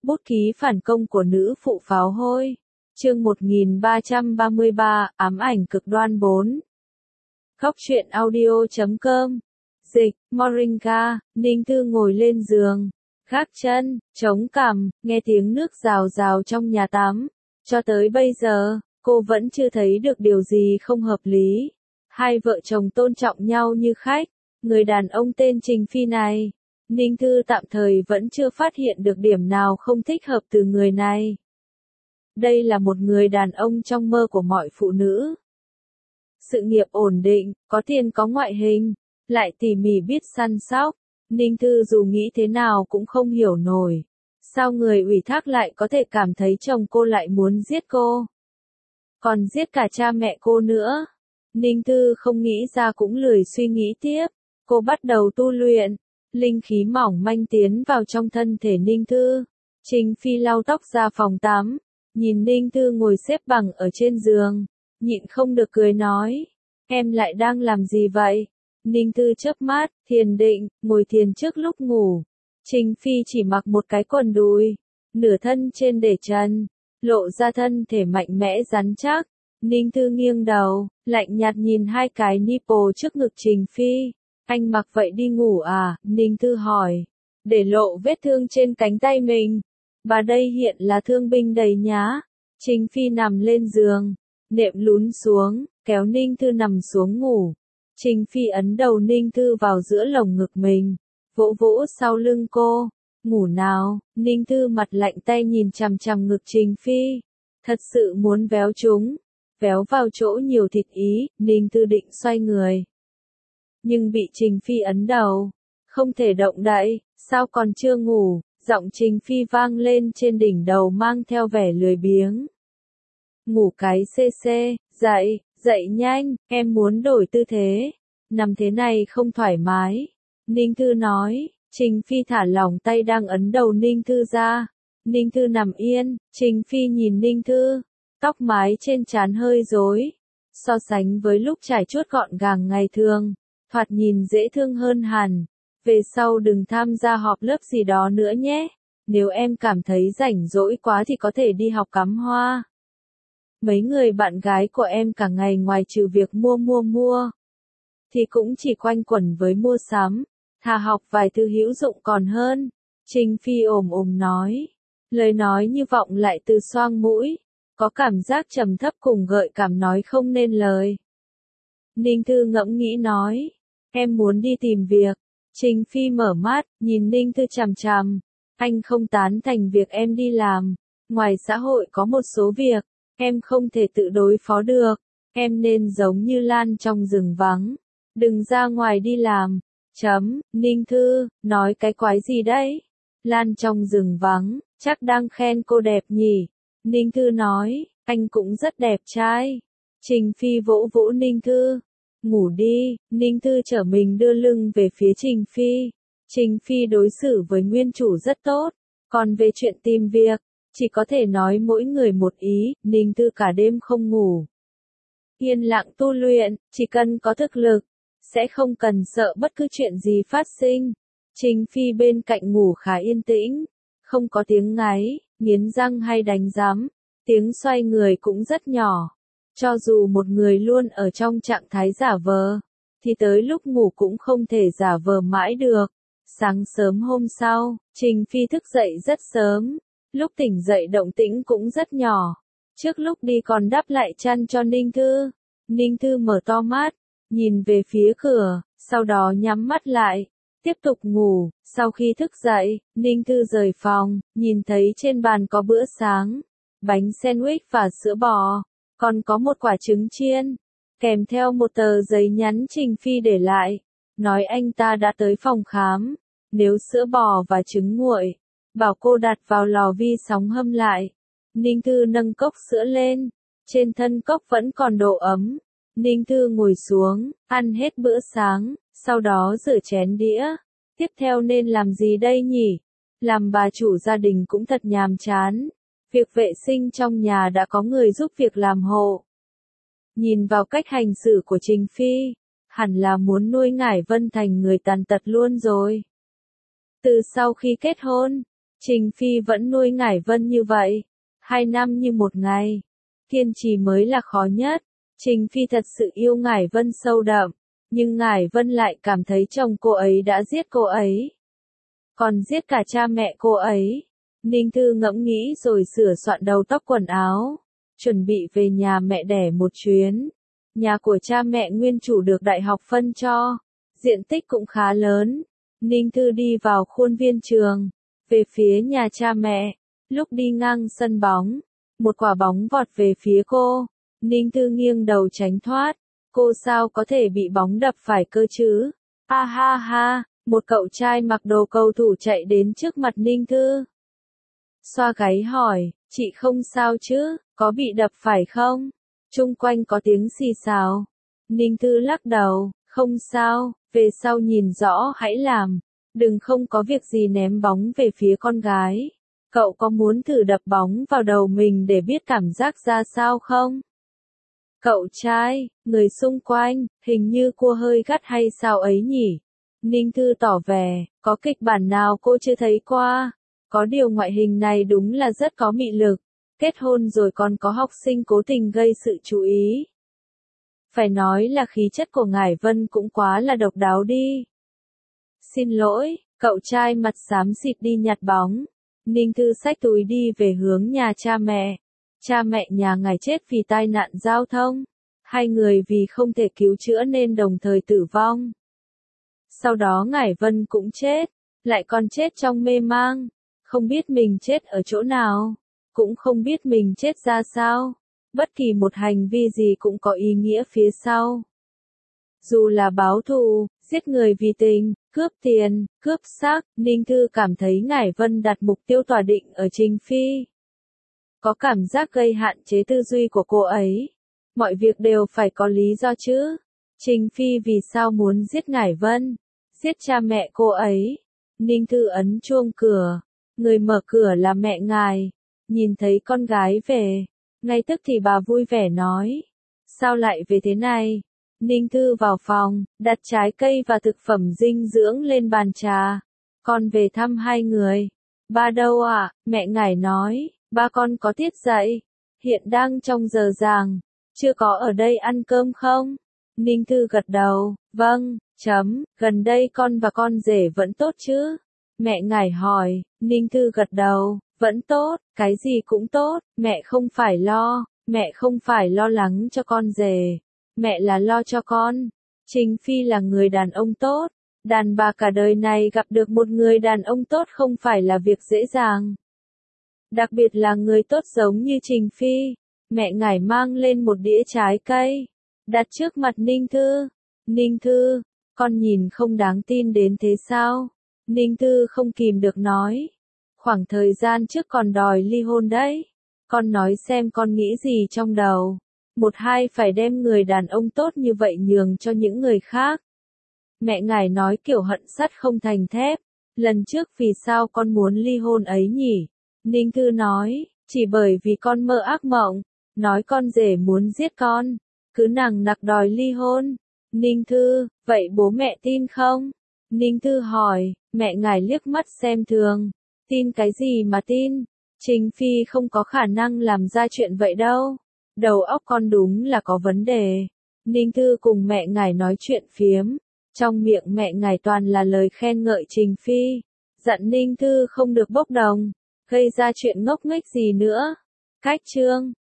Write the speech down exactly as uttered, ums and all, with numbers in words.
Bút ký phản công của nữ phụ pháo hôi. Chương một nghìn ba trăm ba mươi ba, ám ảnh cực đoan bốn. Khóc chuyện audio chấm com. Dịch, Moringa, Ninh Thư ngồi lên giường, gác chân, chống cằm, nghe tiếng nước rào rào trong nhà tắm. Cho tới bây giờ, cô vẫn chưa thấy được điều gì không hợp lý. Hai vợ chồng tôn trọng nhau như khách. Người đàn ông tên Trình Phi này, Ninh Thư tạm thời vẫn chưa phát hiện được điểm nào không thích hợp từ người này. Đây là một người đàn ông trong mơ của mọi phụ nữ. Sự nghiệp ổn định, có tiền có ngoại hình, lại tỉ mỉ biết săn sóc. Ninh Thư dù nghĩ thế nào cũng không hiểu nổi. Sao người ủy thác lại có thể cảm thấy chồng cô lại muốn giết cô? Còn giết cả cha mẹ cô nữa. Ninh Thư không nghĩ ra cũng lười suy nghĩ tiếp. Cô bắt đầu tu luyện. Linh khí mỏng manh tiến vào trong thân thể Ninh Thư. Trình Phi lau tóc ra phòng tắm. Nhìn Ninh Thư ngồi xếp bằng ở trên giường. Nhịn không được cười nói. Em lại đang làm gì vậy? Ninh Thư chớp mắt, thiền định, ngồi thiền trước lúc ngủ. Trình Phi chỉ mặc một cái quần đùi. Nửa thân trên để trần. Lộ ra thân thể mạnh mẽ rắn chắc. Ninh Thư nghiêng đầu, lạnh nhạt nhìn hai cái nipple trước ngực Trình Phi. Anh mặc vậy đi ngủ à? Ninh Thư hỏi. Để lộ vết thương trên cánh tay mình. Bà đây hiện là thương binh đầy nhá. Trình Phi nằm lên giường, nệm lún xuống, kéo Ninh Thư nằm xuống ngủ. Trình Phi ấn đầu Ninh Thư vào giữa lồng ngực mình, vỗ vỗ sau lưng cô. Ngủ nào? Ninh Thư mặt lạnh tay nhìn chằm chằm ngực Trình Phi. Thật sự muốn véo chúng. Véo vào chỗ nhiều thịt ý, Ninh Thư định xoay người. Nhưng bị Trình Phi ấn đầu. Không thể động đậy, sao còn chưa ngủ? Giọng Trình Phi vang lên trên đỉnh đầu mang theo vẻ lười biếng. Ngủ cái xê xê, dậy, dậy nhanh, em muốn đổi tư thế. Nằm thế này không thoải mái. Ninh Thư nói. Trình Phi thả lỏng tay đang ấn đầu Ninh Thư ra. Ninh Thư nằm yên, Trình Phi nhìn Ninh Thư. Tóc mái trên trán hơi rối. So sánh với lúc trải chuốt gọn gàng ngày thường, thoạt nhìn dễ thương hơn hẳn. Về sau đừng tham gia họp lớp gì đó nữa nhé. Nếu em cảm thấy rảnh rỗi quá thì có thể đi học cắm hoa. Mấy người bạn gái của em cả ngày ngoài trừ việc mua mua mua, thì cũng chỉ quanh quẩn với mua sắm. Thà học vài thứ hữu dụng còn hơn. Trình Phi ồm ồm nói. Lời nói như vọng lại từ xoang mũi. Có cảm giác trầm thấp cùng gợi cảm nói không nên lời. Ninh Thư ngẫm nghĩ nói. Em muốn đi tìm việc. Trình Phi mở mắt, nhìn Ninh Thư chằm chằm. Anh không tán thành việc em đi làm. Ngoài xã hội có một số việc, em không thể tự đối phó được. Em nên giống như lan trong rừng vắng. Đừng ra ngoài đi làm. Chấm, Ninh Thư, nói cái quái gì đấy? Lan trong rừng vắng, chắc đang khen cô đẹp nhỉ? Ninh Thư nói, anh cũng rất đẹp trai. Trình Phi vỗ vỗ Ninh Thư. Ngủ đi. Ninh Thư trở mình đưa lưng về phía Trình Phi. Trình Phi đối xử với nguyên chủ rất tốt. Còn về chuyện tìm việc, chỉ có thể nói mỗi người một ý. Ninh Thư cả đêm không ngủ. Yên lặng tu luyện, chỉ cần có thực lực, sẽ không cần sợ bất cứ chuyện gì phát sinh. Trình Phi bên cạnh ngủ khá yên tĩnh. Không có tiếng ngáy, nghiến răng hay đánh rắm. Tiếng xoay người cũng rất nhỏ. Cho dù một người luôn ở trong trạng thái giả vờ, thì tới lúc ngủ cũng không thể giả vờ mãi được. Sáng sớm hôm sau, Trình Phi thức dậy rất sớm. Lúc tỉnh dậy động tĩnh cũng rất nhỏ. Trước lúc đi còn đắp lại chăn cho Ninh Thư. Ninh Thư mở to mắt, nhìn về phía cửa, sau đó nhắm mắt lại, tiếp tục ngủ. Sau khi thức dậy, Ninh Thư rời phòng, nhìn thấy trên bàn có bữa sáng, bánh sandwich và sữa bò, còn có một quả trứng chiên, kèm theo một tờ giấy nhắn Trình Phi để lại, nói anh ta đã tới phòng khám, nếu sữa bò và trứng nguội, bảo cô đặt vào lò vi sóng hâm lại. Ninh Thư nâng cốc sữa lên, trên thân cốc vẫn còn độ ấm. Ninh Thư ngồi xuống, ăn hết bữa sáng, sau đó rửa chén đĩa. Tiếp theo nên làm gì đây nhỉ? Làm bà chủ gia đình cũng thật nhàm chán. Việc vệ sinh trong nhà đã có người giúp việc làm hộ. Nhìn vào cách hành xử của Trình Phi, hẳn là muốn nuôi Ngải Vân thành người tàn tật luôn rồi. Từ sau khi kết hôn, Trình Phi vẫn nuôi Ngải Vân như vậy. Hai năm như một ngày. Kiên trì mới là khó nhất. Trình Phi thật sự yêu Ngải Vân sâu đậm. Nhưng Ngải Vân lại cảm thấy chồng cô ấy đã giết cô ấy. Còn giết cả cha mẹ cô ấy. Ninh Thư ngẫm nghĩ rồi sửa soạn đầu tóc quần áo. Chuẩn bị về nhà mẹ đẻ một chuyến. Nhà của cha mẹ nguyên chủ được đại học phân cho. Diện tích cũng khá lớn. Ninh Thư đi vào khuôn viên trường. Về phía nhà cha mẹ. Lúc đi ngang sân bóng. Một quả bóng vọt về phía cô. Ninh Thư nghiêng đầu tránh thoát. Cô sao có thể bị bóng đập phải cơ chứ? Ha ha ha, một cậu trai mặc đồ cầu thủ chạy đến trước mặt Ninh Thư. Xoa gáy hỏi, chị không sao chứ, có bị đập phải không? Chung quanh có tiếng xì xào. Ninh Thư lắc đầu, không sao, về sau nhìn rõ hãy làm. Đừng không có việc gì ném bóng về phía con gái. Cậu có muốn thử đập bóng vào đầu mình để biết cảm giác ra sao không? Cậu trai, người xung quanh, hình như cua hơi gắt hay sao ấy nhỉ? Ninh Thư tỏ vẻ, có kịch bản nào cô chưa thấy qua? Có điều ngoại hình này đúng là rất có mị lực. Kết hôn rồi còn có học sinh cố tình gây sự chú ý. Phải nói là khí chất của Ngải Vân cũng quá là độc đáo đi. Xin lỗi, cậu trai mặt xám xịt đi nhặt bóng. Ninh Thư xách túi đi về hướng nhà cha mẹ. Cha mẹ nhà ngài chết vì tai nạn giao thông. Hai người vì không thể cứu chữa nên đồng thời tử vong. Sau đó Ngải Vân cũng chết. Lại còn chết trong mê mang. Không biết mình chết ở chỗ nào. Cũng không biết mình chết ra sao. Bất kỳ một hành vi gì cũng có ý nghĩa phía sau. Dù là báo thù, giết người vì tình, cướp tiền, cướp xác, Ninh Thư cảm thấy Ngải Vân đặt mục tiêu tỏa định ở Trình Phi. Có cảm giác gây hạn chế tư duy của cô ấy. Mọi việc đều phải có lý do chứ. Trình Phi vì sao muốn giết Ngải Vân? Giết cha mẹ cô ấy. Ninh Thư ấn chuông cửa. Người mở cửa là mẹ ngài. Nhìn thấy con gái về. Ngay tức thì bà vui vẻ nói. Sao lại về thế này? Ninh Thư vào phòng, đặt trái cây và thực phẩm dinh dưỡng lên bàn trà. Con về thăm hai người. Ba đâu ạ? À? Mẹ ngài nói. Ba con có tiết dạy. Hiện đang trong giờ ràng. Chưa có ở đây ăn cơm không? Ninh Thư gật đầu. Vâng, chấm. Gần đây con và con rể vẫn tốt chứ? Mẹ ngài hỏi. Ninh Thư gật đầu. Vẫn tốt, cái gì cũng tốt. Mẹ không phải lo. Mẹ không phải lo lắng cho con rể. Mẹ là lo cho con. Trình Phi là người đàn ông tốt. Đàn bà cả đời này gặp được một người đàn ông tốt không phải là việc dễ dàng. Đặc biệt là người tốt giống như Trình Phi. Mẹ ngài mang lên một đĩa trái cây. Đặt trước mặt Ninh Thư. Ninh Thư, con nhìn không đáng tin đến thế sao? Ninh Thư không kìm được nói. Khoảng thời gian trước còn đòi ly hôn đấy. Con nói xem con nghĩ gì trong đầu. Một hai phải đem người đàn ông tốt như vậy nhường cho những người khác. Mẹ ngài nói kiểu hận sắt không thành thép. Lần trước vì sao con muốn ly hôn ấy nhỉ? Ninh Thư nói, chỉ bởi vì con mơ ác mộng. Nói con rể muốn giết con. Cứ nằng nặc đòi ly hôn. Ninh Thư, vậy bố mẹ tin không? Ninh Thư hỏi, mẹ ngài liếc mắt xem thường. Tin cái gì mà tin? Trình Phi không có khả năng làm ra chuyện vậy đâu. Đầu óc con đúng là có vấn đề. Ninh Thư cùng mẹ ngài nói chuyện phiếm. Trong miệng mẹ ngài toàn là lời khen ngợi Trình Phi. Dặn Ninh Thư không được bốc đồng. Gây ra chuyện ngốc nghếch gì nữa. Cách chương.